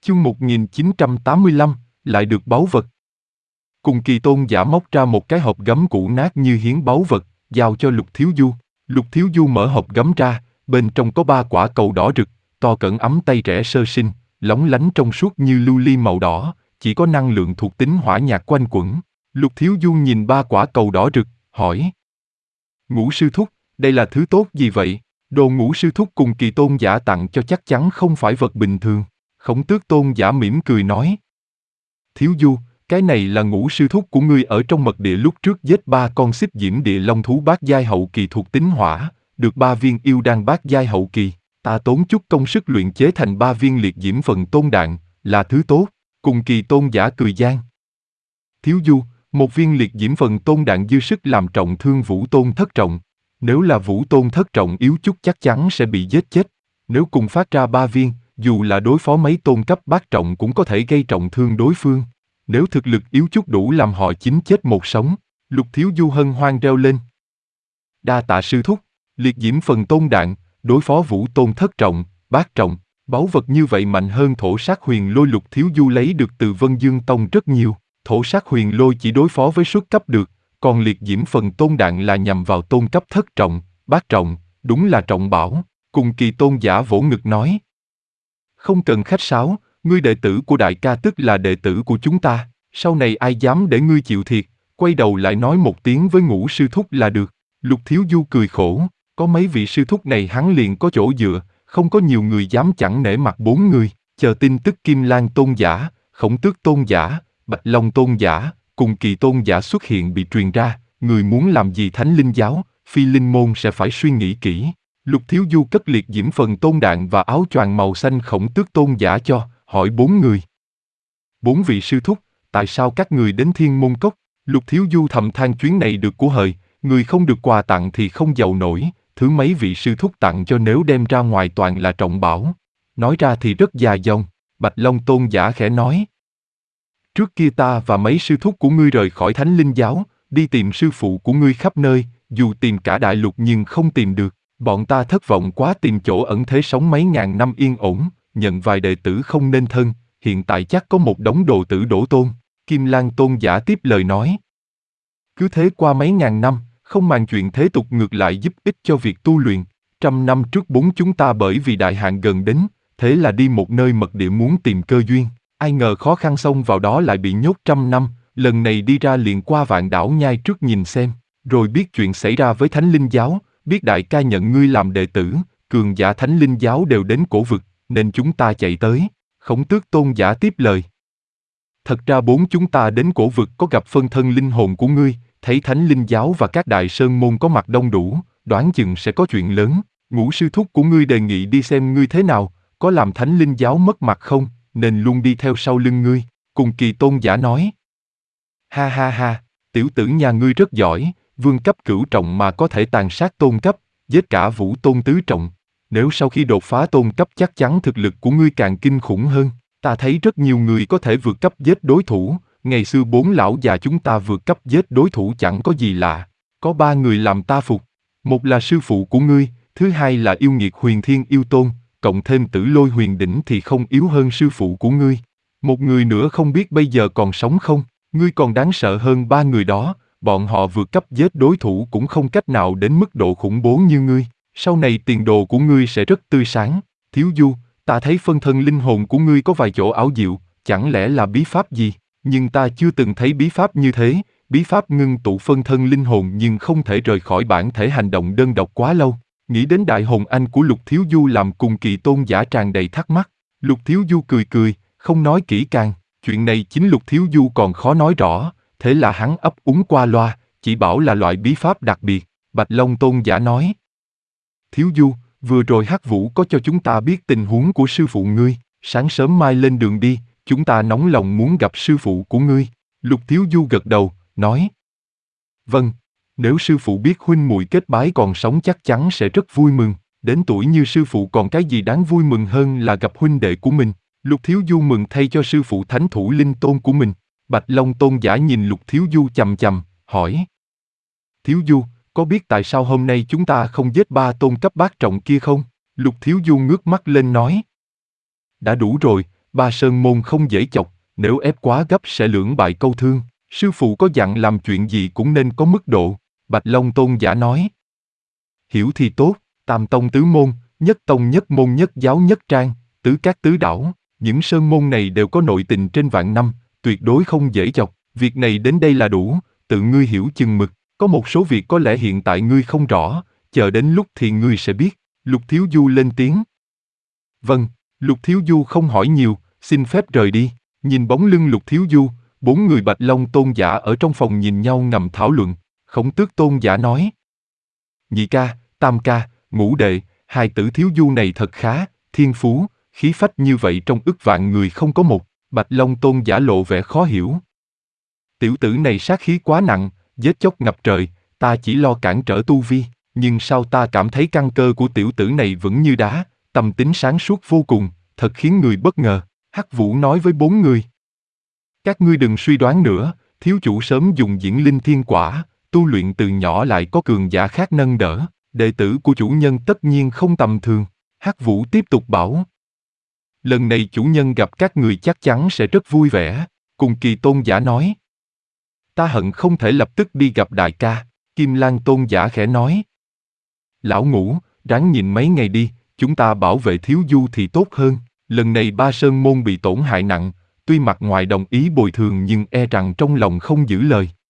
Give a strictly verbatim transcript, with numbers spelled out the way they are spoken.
Chương một nghìn chín trăm tám mươi lăm, lại được báu vật. Cùng Kỳ Tôn giả móc ra một cái hộp gấm cũ nát như hiến báu vật, giao cho Lục Thiếu Du. Lục Thiếu Du mở hộp gấm ra, bên trong có ba quả cầu đỏ rực, to cỡ ấm tay trẻ sơ sinh, lóng lánh trong suốt như lưu ly màu đỏ, chỉ có năng lượng thuộc tính hỏa nhạt quanh quẩn. Lục Thiếu Du nhìn ba quả cầu đỏ rực, hỏi: Ngũ sư thúc, đây là thứ tốt gì vậy? Đồ Ngũ sư thúc cùng Kỳ Tôn giả tặng cho chắc chắn không phải vật bình thường. Khổng Tước Tôn giả mỉm cười nói: Thiếu Du, cái này là Ngũ sư thúc của ngươi ở trong mật địa lúc trước giết ba con xích diễm địa long thú bát giai hậu kỳ thuộc tính hỏa, được ba viên yêu đan bát giai hậu kỳ, ta tốn chút công sức luyện chế thành ba viên liệt diễm phần tôn đạn, là thứ tốt. Cùng Kỳ Tôn giả cười gian: Thiếu Du, một viên liệt diễm phần tôn đạn dư sức làm trọng thương Vũ Tôn thất trọng. Nếu là Vũ Tôn thất trọng yếu chút chắc chắn sẽ bị giết chết. Nếu cùng phát ra ba viên, dù là đối phó mấy tôn cấp bát trọng cũng có thể gây trọng thương đối phương. Nếu thực lực yếu chút đủ làm họ chín chết một sống. Lục Thiếu Du hân hoan reo lên: Đa tạ sư thúc. Liệt diễm phần tôn đạn, đối phó Vũ Tôn thất trọng, bát trọng, báu vật như vậy mạnh hơn thổ sát huyền lôi. Lục Thiếu Du lấy được từ Vân Dương Tông rất nhiều. Thổ sát huyền lôi chỉ đối phó với xuất cấp được, còn liệt diễm phần tôn đạn là nhằm vào tôn cấp thất trọng, bát trọng, đúng là trọng bảo. Cùng Kỳ Tôn giả vỗ ngực nói: Không cần khách sáo, ngươi đệ tử của đại ca tức là đệ tử của chúng ta, sau này ai dám để ngươi chịu thiệt, quay đầu lại nói một tiếng với Ngũ sư thúc là được. Lục Thiếu Du cười khổ, có mấy vị sư thúc này hắn liền có chỗ dựa, không có nhiều người dám chẳng nể mặt bốn người. Chờ tin tức Kim Lan Tôn giả, Khổng Tước Tôn giả, Bạch Long Tôn giả, cùng Kỳ Tôn giả xuất hiện bị truyền ra, người muốn làm gì Thánh Linh giáo, Phi Linh môn sẽ phải suy nghĩ kỹ. Lục Thiếu Du cất liệt diễm phần tôn đạn và áo choàng màu xanh Khổng Tước Tôn giả cho, hỏi bốn người: Bốn vị sư thúc, tại sao các người đến Thiên Môn Cốc? Lục Thiếu Du thầm than chuyến này được của hời, người không được quà tặng thì không giàu nổi, thứ mấy vị sư thúc tặng cho nếu đem ra ngoài toàn là trọng bảo. Nói ra thì rất già dòng. Bạch Long Tôn giả khẽ nói: Trước kia ta và mấy sư thúc của ngươi rời khỏi Thánh Linh giáo, đi tìm sư phụ của ngươi khắp nơi, dù tìm cả đại lục nhưng không tìm được. Bọn ta thất vọng quá, tìm chỗ ẩn thế sống mấy ngàn năm yên ổn, nhận vài đệ tử không nên thân, hiện tại chắc có một đống đồ tử đổ tôn. Kim Lan Tôn giả tiếp lời nói: Cứ thế qua mấy ngàn năm, không màng chuyện thế tục ngược lại giúp ích cho việc tu luyện. Trăm năm trước bốn chúng ta bởi vì đại hạn gần đến, thế là đi một nơi mật địa muốn tìm cơ duyên. Ai ngờ khó khăn xông vào đó lại bị nhốt trăm năm, lần này đi ra liền qua Vạn Đảo Nhai trước nhìn xem, rồi biết chuyện xảy ra với Thánh Linh giáo, biết đại ca nhận ngươi làm đệ tử, cường giả Thánh Linh giáo đều đến cổ vực, nên chúng ta chạy tới. Khổng Tước Tôn giả tiếp lời: Thật ra bốn chúng ta đến cổ vực có gặp phân thân linh hồn của ngươi, thấy Thánh Linh giáo và các đại sơn môn có mặt đông đủ, đoán chừng sẽ có chuyện lớn. Ngũ sư thúc của ngươi đề nghị đi xem ngươi thế nào, có làm Thánh Linh giáo mất mặt không, nên luôn đi theo sau lưng ngươi. Cùng Kỳ Tôn giả nói: Ha ha ha, tiểu tử nhà ngươi rất giỏi, vương cấp cửu trọng mà có thể tàn sát tôn cấp, giết cả Vũ Tôn tứ trọng. Nếu sau khi đột phá tôn cấp chắc chắn thực lực của ngươi càng kinh khủng hơn. Ta thấy rất nhiều người có thể vượt cấp giết đối thủ, ngày xưa bốn lão già chúng ta vượt cấp giết đối thủ chẳng có gì lạ. Có ba người làm ta phục, một là sư phụ của ngươi, thứ hai là yêu nghiệt Huyền Thiên Yêu Tôn, cộng thêm Tử Lôi Huyền Đỉnh thì không yếu hơn sư phụ của ngươi. Một người nữa không biết bây giờ còn sống không, ngươi còn đáng sợ hơn ba người đó, bọn họ vượt cấp giết đối thủ cũng không cách nào đến mức độ khủng bố như ngươi. Sau này tiền đồ của ngươi sẽ rất tươi sáng. Thiếu Du, ta thấy phân thân linh hồn của ngươi có vài chỗ ảo diệu, chẳng lẽ là bí pháp gì? Nhưng ta chưa từng thấy bí pháp như thế, bí pháp ngưng tụ phân thân linh hồn nhưng không thể rời khỏi bản thể hành động đơn độc quá lâu. Nghĩ đến đại hồn anh của Lục Thiếu Du làm Cùng Kỳ Tôn giả tràn đầy thắc mắc. Lục Thiếu Du cười cười, không nói kỹ càng, chuyện này chính Lục Thiếu Du còn khó nói rõ, thế là hắn ấp úng qua loa, chỉ bảo là loại bí pháp đặc biệt. Bạch Long Tôn giả nói: Thiếu Du, vừa rồi Hắc Vũ có cho chúng ta biết tình huống của sư phụ ngươi, sáng sớm mai lên đường đi, chúng ta nóng lòng muốn gặp sư phụ của ngươi. Lục Thiếu Du gật đầu, nói: Vâng, nếu sư phụ biết huynh muội kết bái còn sống chắc chắn sẽ rất vui mừng, đến tuổi như sư phụ còn cái gì đáng vui mừng hơn là gặp huynh đệ của mình. Lục Thiếu Du mừng thay cho sư phụ Thánh Thủ Linh Tôn của mình. Bạch Long Tôn giả nhìn Lục Thiếu Du chằm chằm, hỏi: Thiếu Du, có biết tại sao hôm nay chúng ta không giết ba tôn cấp bát trọng kia không? Lục Thiếu Du ngước mắt lên nói: Đã đủ rồi, Ba sơn môn không dễ chọc, nếu ép quá gấp sẽ lưỡng bại câu thương. Sư phụ có dặn làm chuyện gì cũng nên có mức độ. Bạch Long Tôn giả nói. Hiểu thì tốt, tam tông tứ môn, nhất tông nhất môn nhất giáo nhất trang, tứ các tứ đảo, những sơn môn này đều có nội tình trên vạn năm, tuyệt đối không dễ chọc. Việc này đến đây là đủ, tự ngươi hiểu chừng mực. Có một số việc có lẽ hiện tại ngươi không rõ, chờ đến lúc thì ngươi sẽ biết. Lục Thiếu Du lên tiếng. Vâng, Lục Thiếu Du không hỏi nhiều, xin phép rời đi. Nhìn bóng lưng Lục Thiếu Du, bốn người Bạch Long Tôn giả ở trong phòng nhìn nhau ngầm thảo luận. Khổng Tước Tôn giả nói. Nhị ca, tam ca, ngũ đệ, hai tử Thiếu Du này thật khá, thiên phú, khí phách như vậy trong ức vạn người không có một. Bạch Long Tôn giả lộ vẻ khó hiểu. Tiểu tử này sát khí quá nặng, giết chóc ngập trời, ta chỉ lo cản trở tu vi, nhưng sao ta cảm thấy căn cơ của tiểu tử này vững như đá, tâm tính sáng suốt vô cùng, thật khiến người bất ngờ. Hắc Vũ nói với bốn người. Các ngươi đừng suy đoán nữa, thiếu chủ sớm dùng diễn linh thiên quả, tu luyện từ nhỏ lại có cường giả khác nâng đỡ, đệ tử của chủ nhân tất nhiên không tầm thường. Hắc Vũ tiếp tục bảo. Lần này chủ nhân gặp các người chắc chắn sẽ rất vui vẻ, cùng Kỳ Tôn giả nói. Ta hận không thể lập tức đi gặp đại ca, Kim Lang Tôn giả khẽ nói. Lão Ngũ, ráng nhìn mấy ngày đi, chúng ta bảo vệ Thiếu Du thì tốt hơn. Lần này Ba Sơn môn bị tổn hại nặng, tuy mặt ngoài đồng ý bồi thường nhưng e rằng trong lòng không giữ lời.